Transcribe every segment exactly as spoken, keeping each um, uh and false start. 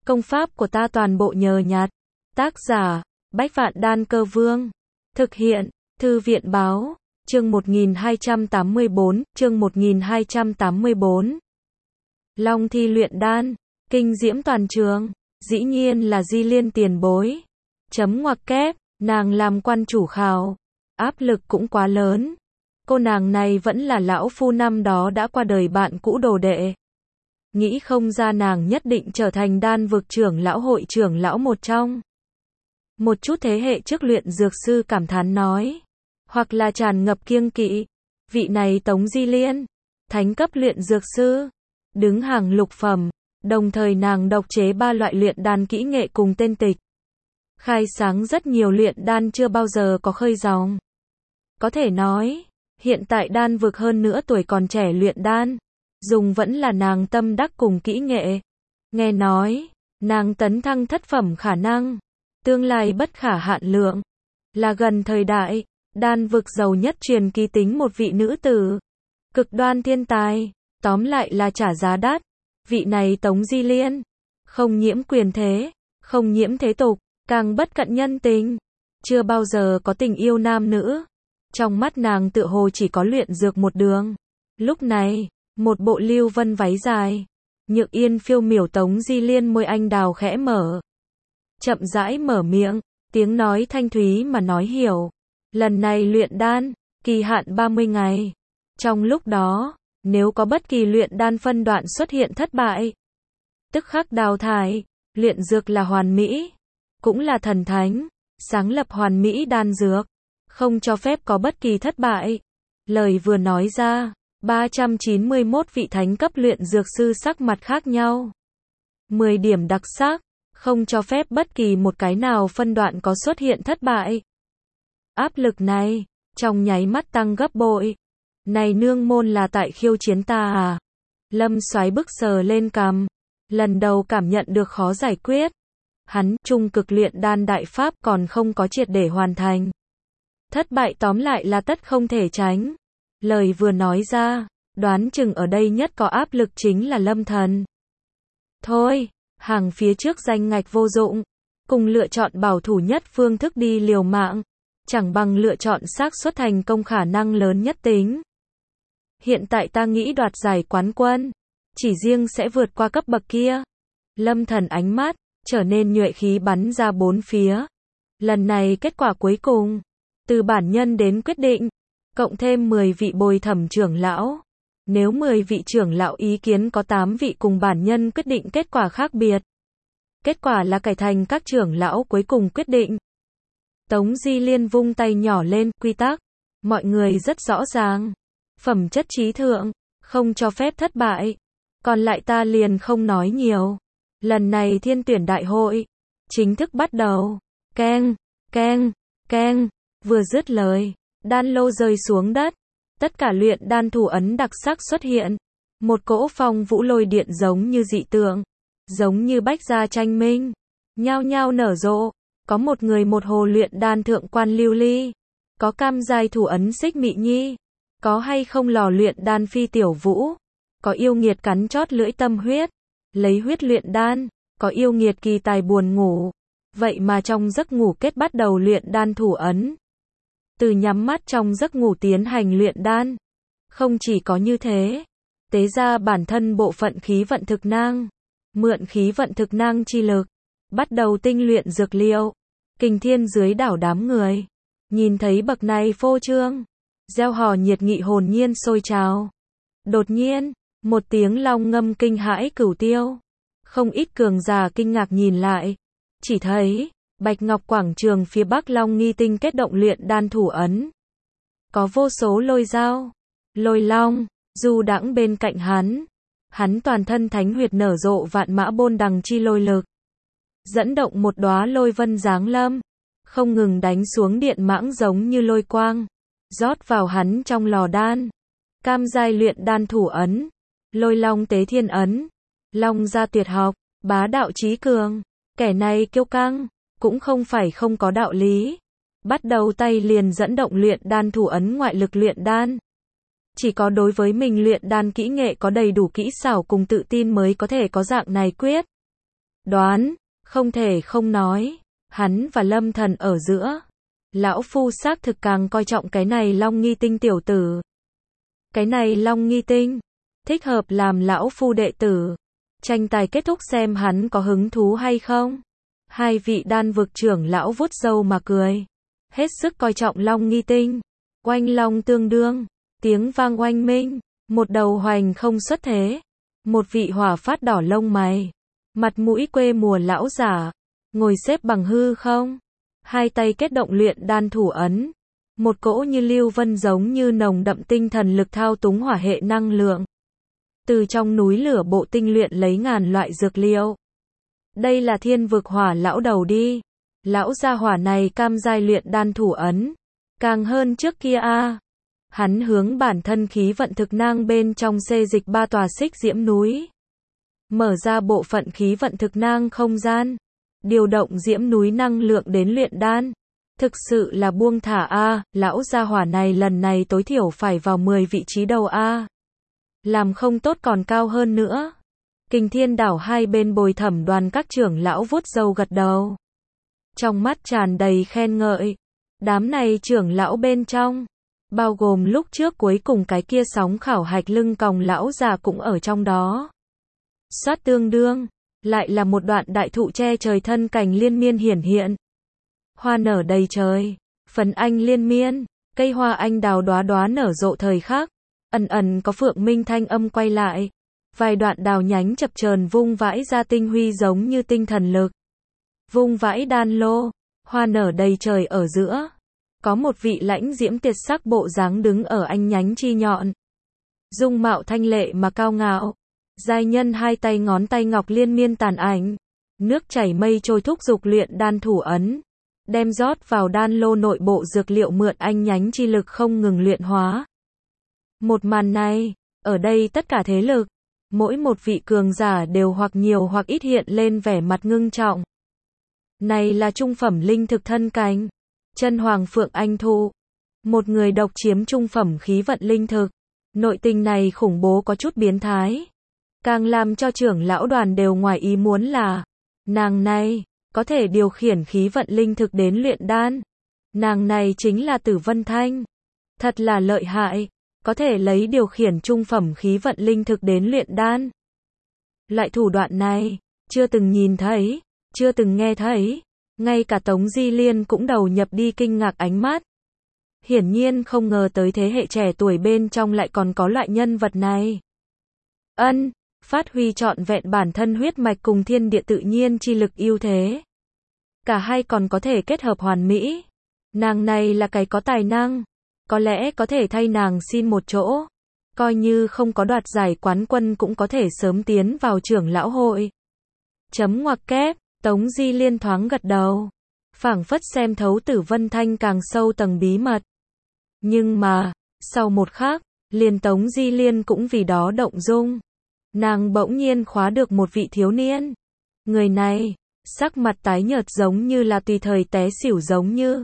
Công pháp của ta toàn bộ nhờ nhặt. Tác giả, Bách Vạn Đan Cơ Vương. Thực hiện, Thư viện Báo. Chương một nghìn hai trăm tám mươi bốn, chương một nghìn hai trăm tám mươi bốn. Long thi luyện đan, kinh diễm toàn trường, dĩ nhiên là Di Liên tiền bối. Chấm ngoặc kép, nàng làm quan chủ khảo, áp lực cũng quá lớn. Cô nàng này vẫn là lão phu năm đó đã qua đời bạn cũ đồ đệ. Nghĩ không ra nàng nhất định trở thành đan vực trưởng lão hội trưởng lão một trong. Một chút thế hệ trước luyện dược sư cảm thán nói. Hoặc là tràn ngập kiêng kỵ. Vị này Tống Di Liên, thánh cấp luyện dược sư, đứng hàng lục phẩm, đồng thời nàng độc chế ba loại luyện đan kỹ nghệ cùng tên tịch. Khai sáng rất nhiều luyện đan chưa bao giờ có khơi dòng. Có thể nói, hiện tại đan vực hơn nữa tuổi còn trẻ luyện đan, dùng vẫn là nàng tâm đắc cùng kỹ nghệ. Nghe nói, nàng tấn thăng thất phẩm khả năng, tương lai bất khả hạn lượng, là gần thời đại, đan vực giàu nhất truyền kỳ tính một vị nữ tử. Cực đoan thiên tài, tóm lại là trả giá đắt. Vị này Tống Di Liên, không nhiễm quyền thế, không nhiễm thế tục, càng bất cận nhân tình, chưa bao giờ có tình yêu nam nữ. Trong mắt nàng tựa hồ chỉ có luyện dược một đường. Lúc này, một bộ lưu vân váy dài, nhược yên phiêu miểu Tống Di Liên môi anh đào khẽ mở. Chậm rãi mở miệng, tiếng nói thanh thúy mà nói hiểu. Lần này luyện đan, kỳ hạn ba mươi ngày. Trong lúc đó, nếu có bất kỳ luyện đan phân đoạn xuất hiện thất bại, tức khắc đào thải. Luyện dược là hoàn mỹ, cũng là thần thánh, sáng lập hoàn mỹ đan dược, không cho phép có bất kỳ thất bại. Lời vừa nói ra, ba trăm chín mươi mốt vị thánh cấp luyện dược sư sắc mặt khác nhau. mười điểm đặc sắc, không cho phép bất kỳ một cái nào phân đoạn có xuất hiện thất bại. Áp lực này, trong nháy mắt tăng gấp bội. Này nương môn là tại khiêu chiến ta à? Lâm Soái bức sờ lên cằm, lần đầu cảm nhận được khó giải quyết. Hắn, trung cực luyện đan đại pháp còn không có triệt để hoàn thành. Thất bại tóm lại là tất không thể tránh. Lời vừa nói ra, đoán chừng ở đây nhất có áp lực chính là Lâm Thần. Thôi, hàng phía trước danh ngạch vô dụng, cùng lựa chọn bảo thủ nhất phương thức đi liều mạng, chẳng bằng lựa chọn xác suất thành công khả năng lớn nhất tính. Hiện tại ta nghĩ đoạt giải quán quân, chỉ riêng sẽ vượt qua cấp bậc kia. Lâm Thần ánh mắt trở nên nhuệ khí bắn ra bốn phía. Lần này kết quả cuối cùng, từ bản nhân đến quyết định, cộng thêm mười vị bồi thẩm trưởng lão. Nếu mười vị trưởng lão ý kiến có tám vị cùng bản nhân quyết định kết quả khác biệt. Kết quả là cải thành các trưởng lão cuối cùng quyết định. Tống Di Liên vung tay nhỏ lên, quy tắc, mọi người rất rõ ràng. Phẩm chất trí thượng, không cho phép thất bại. Còn lại ta liền không nói nhiều. Lần này thiên tuyển đại hội, chính thức bắt đầu. Keng, keng, keng, vừa dứt lời, đan lô rơi xuống đất. Tất cả luyện đan thủ ấn đặc sắc xuất hiện. Một cỗ phong vũ lôi điện giống như dị tượng, giống như bách gia tranh minh, nhao nhao nở rộ. Có một người một hồ luyện đan thượng quan lưu ly, có cam giai thủ ấn xích mị nhi, có hay không lò luyện đan phi tiểu vũ, có yêu nghiệt cắn chót lưỡi tâm huyết, lấy huyết luyện đan, có yêu nghiệt kỳ tài buồn ngủ. Vậy mà trong giấc ngủ kết bắt đầu luyện đan thủ ấn. Từ nhắm mắt trong giấc ngủ tiến hành luyện đan. Không chỉ có như thế, tế ra bản thân bộ phận khí vận thực năng, mượn khí vận thực năng chi lực, bắt đầu tinh luyện dược liệu. Kình thiên dưới đảo đám người, nhìn thấy bậc này phô trương, gieo hò nhiệt nghị hồn nhiên sôi trào. Đột nhiên, một tiếng long ngâm kinh hãi cửu tiêu. Không ít cường giả kinh ngạc nhìn lại, chỉ thấy Bạch Ngọc quảng trường phía bắc Long Nghi Tinh kết động luyện đan thủ ấn. Có vô số lôi dao, lôi long, du đãng bên cạnh hắn. Hắn toàn thân thánh huyệt nở rộ vạn mã bôn đằng chi lôi lực, dẫn động một đóa lôi vân giáng lâm, không ngừng đánh xuống điện mãng giống như lôi quang, rót vào hắn trong lò đan. Cam giai luyện đan thủ ấn, lôi long tế thiên ấn, long gia tuyệt học, bá đạo trí cường. Kẻ này kiêu căng, cũng không phải không có đạo lý. Bắt đầu tay liền dẫn động luyện đan thủ ấn ngoại lực luyện đan. Chỉ có đối với mình luyện đan kỹ nghệ có đầy đủ kỹ xảo cùng tự tin mới có thể có dạng này quyết đoán, không thể không nói, hắn và Lâm Thần ở giữa. Lão phu xác thực càng coi trọng cái này Long Nghi Tinh tiểu tử. Cái này Long Nghi Tinh, thích hợp làm lão phu đệ tử. Tranh tài kết thúc xem hắn có hứng thú hay không. Hai vị đan vực trưởng lão vuốt râu mà cười. Hết sức coi trọng Long Nghi Tinh. Oanh long tương đương, tiếng vang oanh minh, một đầu hoành không xuất thế. Một vị hỏa phát đỏ lông mày, mặt mũi quê mùa lão giả, ngồi xếp bằng hư không. Hai tay kết động luyện đan thủ ấn. Một cỗ như lưu vân giống như nồng đậm tinh thần lực thao túng hỏa hệ năng lượng. Từ trong núi lửa bộ tinh luyện lấy ngàn loại dược liệu. Đây là thiên vực hỏa lão đầu đi. Lão gia hỏa này cam giai luyện đan thủ ấn. Càng hơn trước kia a à. Hắn hướng bản thân khí vận thực nang bên trong xê dịch ba tòa xích diễm núi. Mở ra bộ phận khí vận thực nang không gian. Điều động diễm núi năng lượng đến luyện đan. Thực sự là buông thả a à. Lão gia hỏa này lần này tối thiểu phải vào mười vị trí đầu a à. Làm không tốt còn cao hơn nữa. Kình Thiên đảo hai bên bồi thẩm đoàn các trưởng lão vuốt râu gật đầu. Trong mắt tràn đầy khen ngợi. Đám này trưởng lão bên trong, bao gồm lúc trước cuối cùng cái kia sóng khảo hạch lưng còng lão già cũng ở trong đó. Xoát tương đương, lại là một đoạn đại thụ che trời thân cành liên miên hiển hiện. Hoa nở đầy trời, phấn anh liên miên, cây hoa anh đào đóa đóa nở rộ thời khắc, ẩn ẩn có phượng minh thanh âm quay lại. Vài đoạn đào nhánh chập chờn vung vãi ra tinh huy giống như tinh thần lực. Vung vãi đan lô, hoa nở đầy trời ở giữa. Có một vị lãnh diễm tuyệt sắc bộ dáng đứng ở anh nhánh chi nhọn. Dung mạo thanh lệ mà cao ngạo. Giai nhân hai tay ngón tay ngọc liên miên tàn ảnh. Nước chảy mây trôi thúc dục luyện đan thủ ấn. Đem rót vào đan lô nội bộ dược liệu mượn anh nhánh chi lực không ngừng luyện hóa. Một màn này, ở đây tất cả thế lực, mỗi một vị cường giả đều hoặc nhiều hoặc ít hiện lên vẻ mặt ngưng trọng. Này là trung phẩm linh thực thân cành. Chân hoàng phượng anh thụ. Một người độc chiếm trung phẩm khí vận linh thực. Nội tình này khủng bố có chút biến thái. Càng làm cho trưởng lão đoàn đều ngoài ý muốn là, nàng này, có thể điều khiển khí vận linh thực đến luyện đan. Nàng này chính là Tử Vân Thanh. Thật là lợi hại, có thể lấy điều khiển trung phẩm khí vận linh thực đến luyện đan. Loại thủ đoạn này, chưa từng nhìn thấy, chưa từng nghe thấy. Ngay cả Tống Di Liên cũng đầu nhập đi kinh ngạc ánh mắt. Hiển nhiên không ngờ tới thế hệ trẻ tuổi bên trong lại còn có loại nhân vật này. Ân, phát huy trọn vẹn bản thân huyết mạch cùng thiên địa tự nhiên chi lực ưu thế. Cả hai còn có thể kết hợp hoàn mỹ. Nàng này là cái có tài năng. Có lẽ có thể thay nàng xin một chỗ. Coi như không có đoạt giải quán quân cũng có thể sớm tiến vào trưởng lão hội. Chấm ngoặc kép. Tống Di Liên thoáng gật đầu. Phảng phất xem thấu Tử Vân Thanh càng sâu tầng bí mật. Nhưng mà, sau một khắc, liền Tống Di Liên cũng vì đó động dung. Nàng bỗng nhiên khóa được một vị thiếu niên. Người này, sắc mặt tái nhợt giống như là tùy thời té xỉu giống như.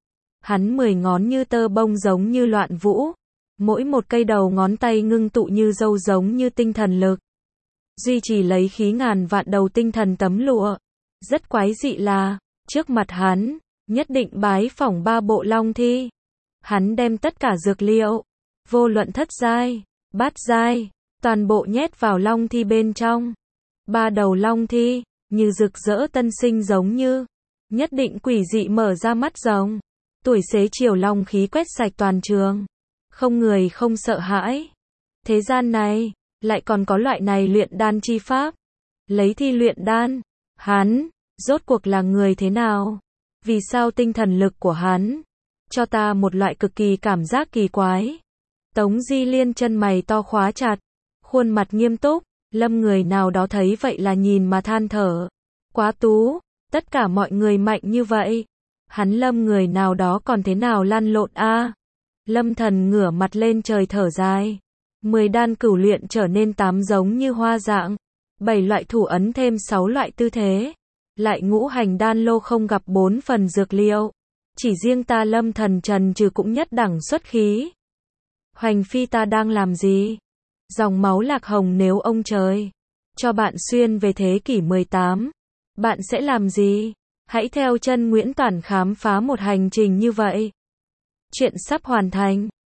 Hắn mười ngón như tơ bông giống như loạn vũ. Mỗi một cây đầu ngón tay ngưng tụ như dâu giống như tinh thần lực. Duy trì lấy khí ngàn vạn đầu tinh thần tấm lụa. Rất quái dị là, trước mặt hắn, nhất định bái phỏng ba bộ long thi. Hắn đem tất cả dược liệu, vô luận thất giai, bát giai, toàn bộ nhét vào long thi bên trong. Ba đầu long thi, như rực rỡ tân sinh giống như, nhất định quỷ dị mở ra mắt rồng. Tuổi xế chiều long khí quét sạch toàn trường. Không người không sợ hãi. Thế gian này, lại còn có loại này luyện đan chi pháp. Lấy thi luyện đan. Hắn, rốt cuộc là người thế nào? Vì sao tinh thần lực của hắn cho ta một loại cực kỳ cảm giác kỳ quái? Tống Di Liên chân mày to khóa chặt, khuôn mặt nghiêm túc, Lâm người nào đó thấy vậy là nhìn mà than thở. Quá tú, tất cả mọi người mạnh như vậy. Hắn Lâm người nào đó còn thế nào lăn lộn a? Lâm Thần ngửa mặt lên trời thở dài. Mười đan cửu luyện trở nên tám giống như hoa dạng. Bảy loại thủ ấn thêm sáu loại tư thế. Lại ngũ hành đan lô không gặp bốn phần dược liệu. Chỉ riêng ta Lâm Thần trần trừ cũng nhất đẳng xuất khí. Hoành phi ta đang làm gì? Dòng máu lạc hồng nếu ông trời cho bạn xuyên về thế kỷ mười tám. Bạn sẽ làm gì? Hãy theo chân Nguyễn Toản khám phá một hành trình như vậy. Chuyện sắp hoàn thành.